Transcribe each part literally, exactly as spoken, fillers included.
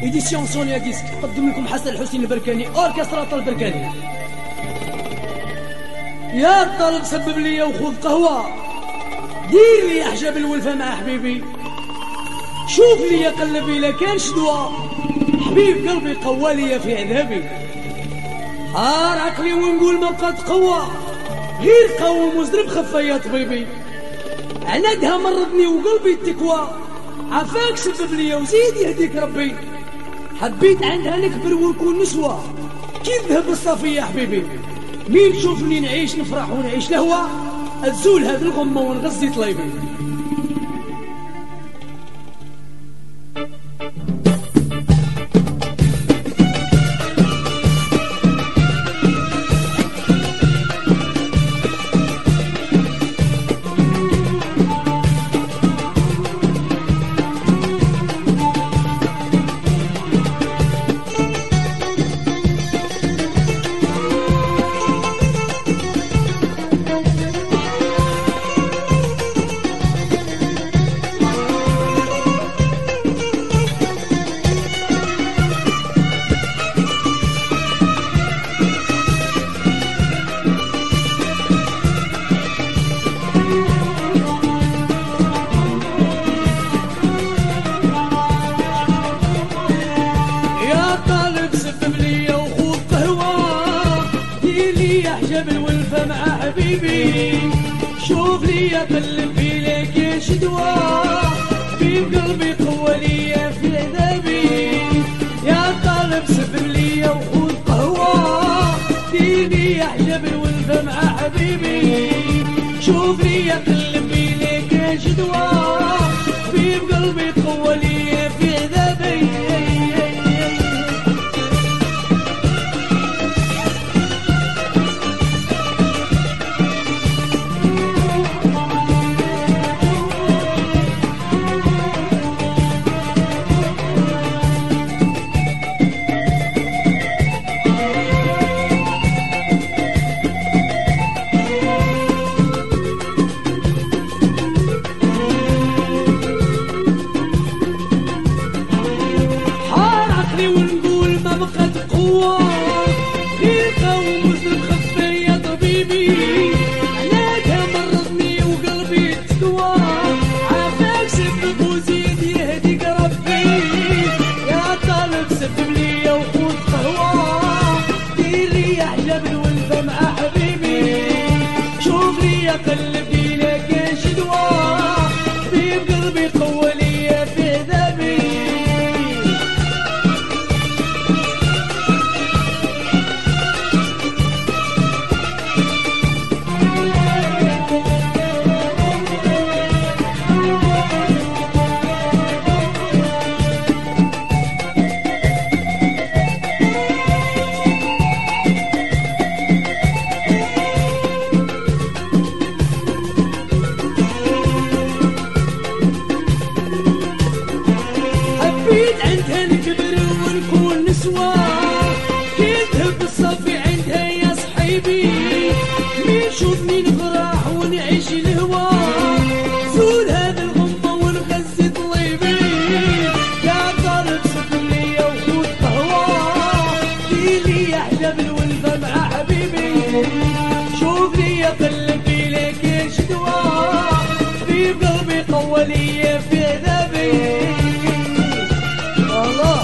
إديسيون سونيا ديسك قدم لكم حسن الحسين البركاني أوركسترا البركاني. يا طالب سبب لي وخذ قهوة، دير لي أحجاب الولفة مع حبيبي، شوف لي قلبي لا كان شدوى، حبيب قلبي قوالي في عذابي، حار عقلي ونقول ما بقات قوة، غير قوم وزرب خفا يا طبيبي، عنادها مرضني وقلبي التكوى، عفاك سبب لي وزيد يهديك ربي، حبيت عندها نكبر ونكون نسوة، كيف ذهب الصافي يا حبيبي، مين تشوفني نعيش نفرح ونعيش لهوى، أزول هذه الغمة ونغزي طليبي. شوف لي قلب في لك شدوى، في قلبي قوة لي في عذابي، يا طالب سبب لي وخذ قهوة، ديني أحجب الولفة مع حبيبي، شوف لي قلب في لك شدوى، في قلبي قوة لي في عذابي. قلبي لك شدوى، في قلبي قوة لي في عذابي. كنت بالصافي عندها يا صحيبي، مين شوفني نفرح ونعيش الهوى، زول هذا الغمة ونغزي طليبي، يا طالب سبب لي وخذ قهوة، ديلي أحجاب الولفة مع حبيبي، شوف لي قلبي لك شدوى، في قلبي قوة لي في عذابي. الله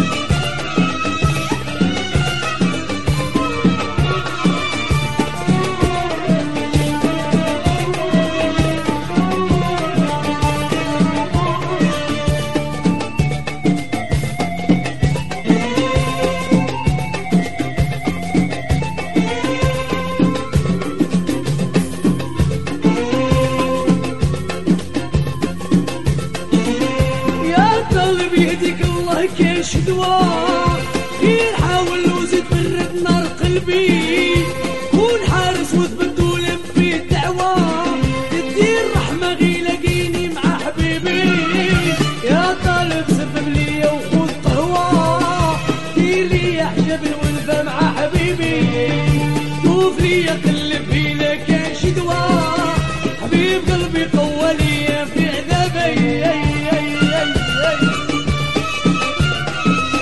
بيديك الله كشدوى، غير حاول وزيد برد نار قلبي، كون حارس وثبت ولم في الدعوة، تدير رحمة غي لاقيني مع حبيبي، يا طالب سبب لي وخذ قهوة، دير لي أحجاب الولفة مع حبيبي، شوف لي قلب في لك شدوى، حبيب قلبي قوة لي في عذابي.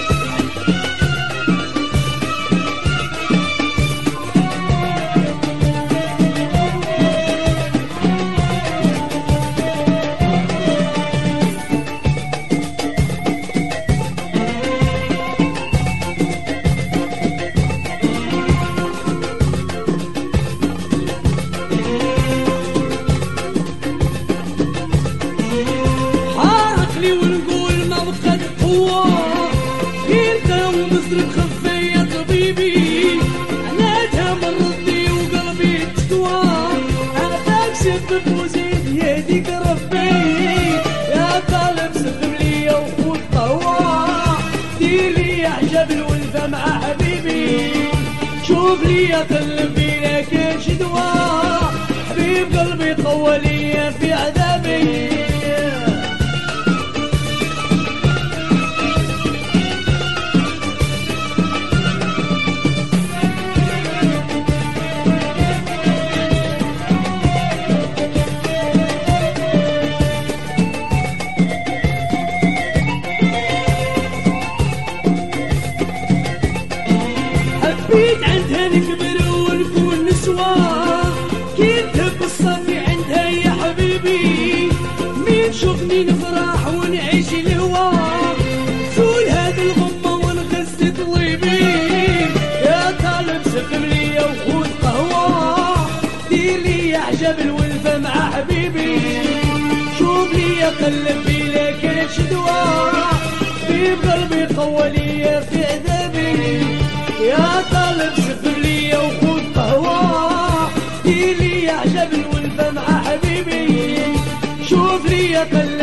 لي قلبي لكن شدوى حبيب قلبي قوى لي في عذابي حبيت عندها نكبر ونكون نسوى كنت بالصافي عندها يا حبيبي مين شوفني نفرح ونعيش الهوى زول هذه الغمة ونغسل طليبي يا طالب سقم لي وخذ قهوة دير لي عجب الولفة مع حبيبي شوف لي قلب في لك شدوى حبيب قلبي قوى لي في عذابي يا طالب سفر لي وخذ قهوة دير لي عجب الولفة مع حبيبي شوف لي قلب